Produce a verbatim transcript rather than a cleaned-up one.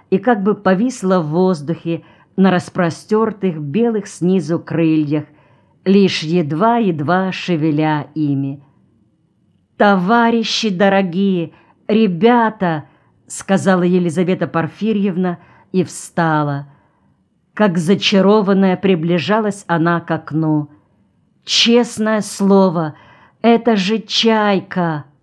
и как бы повисла в воздухе на распростертых белых снизу крыльях, лишь едва-едва шевеля ими. «Товарищи дорогие, ребята!» — сказала Елизавета Порфирьевна и встала. Как зачарованная приближалась она к окну. «Честное слово, это же Чайка!»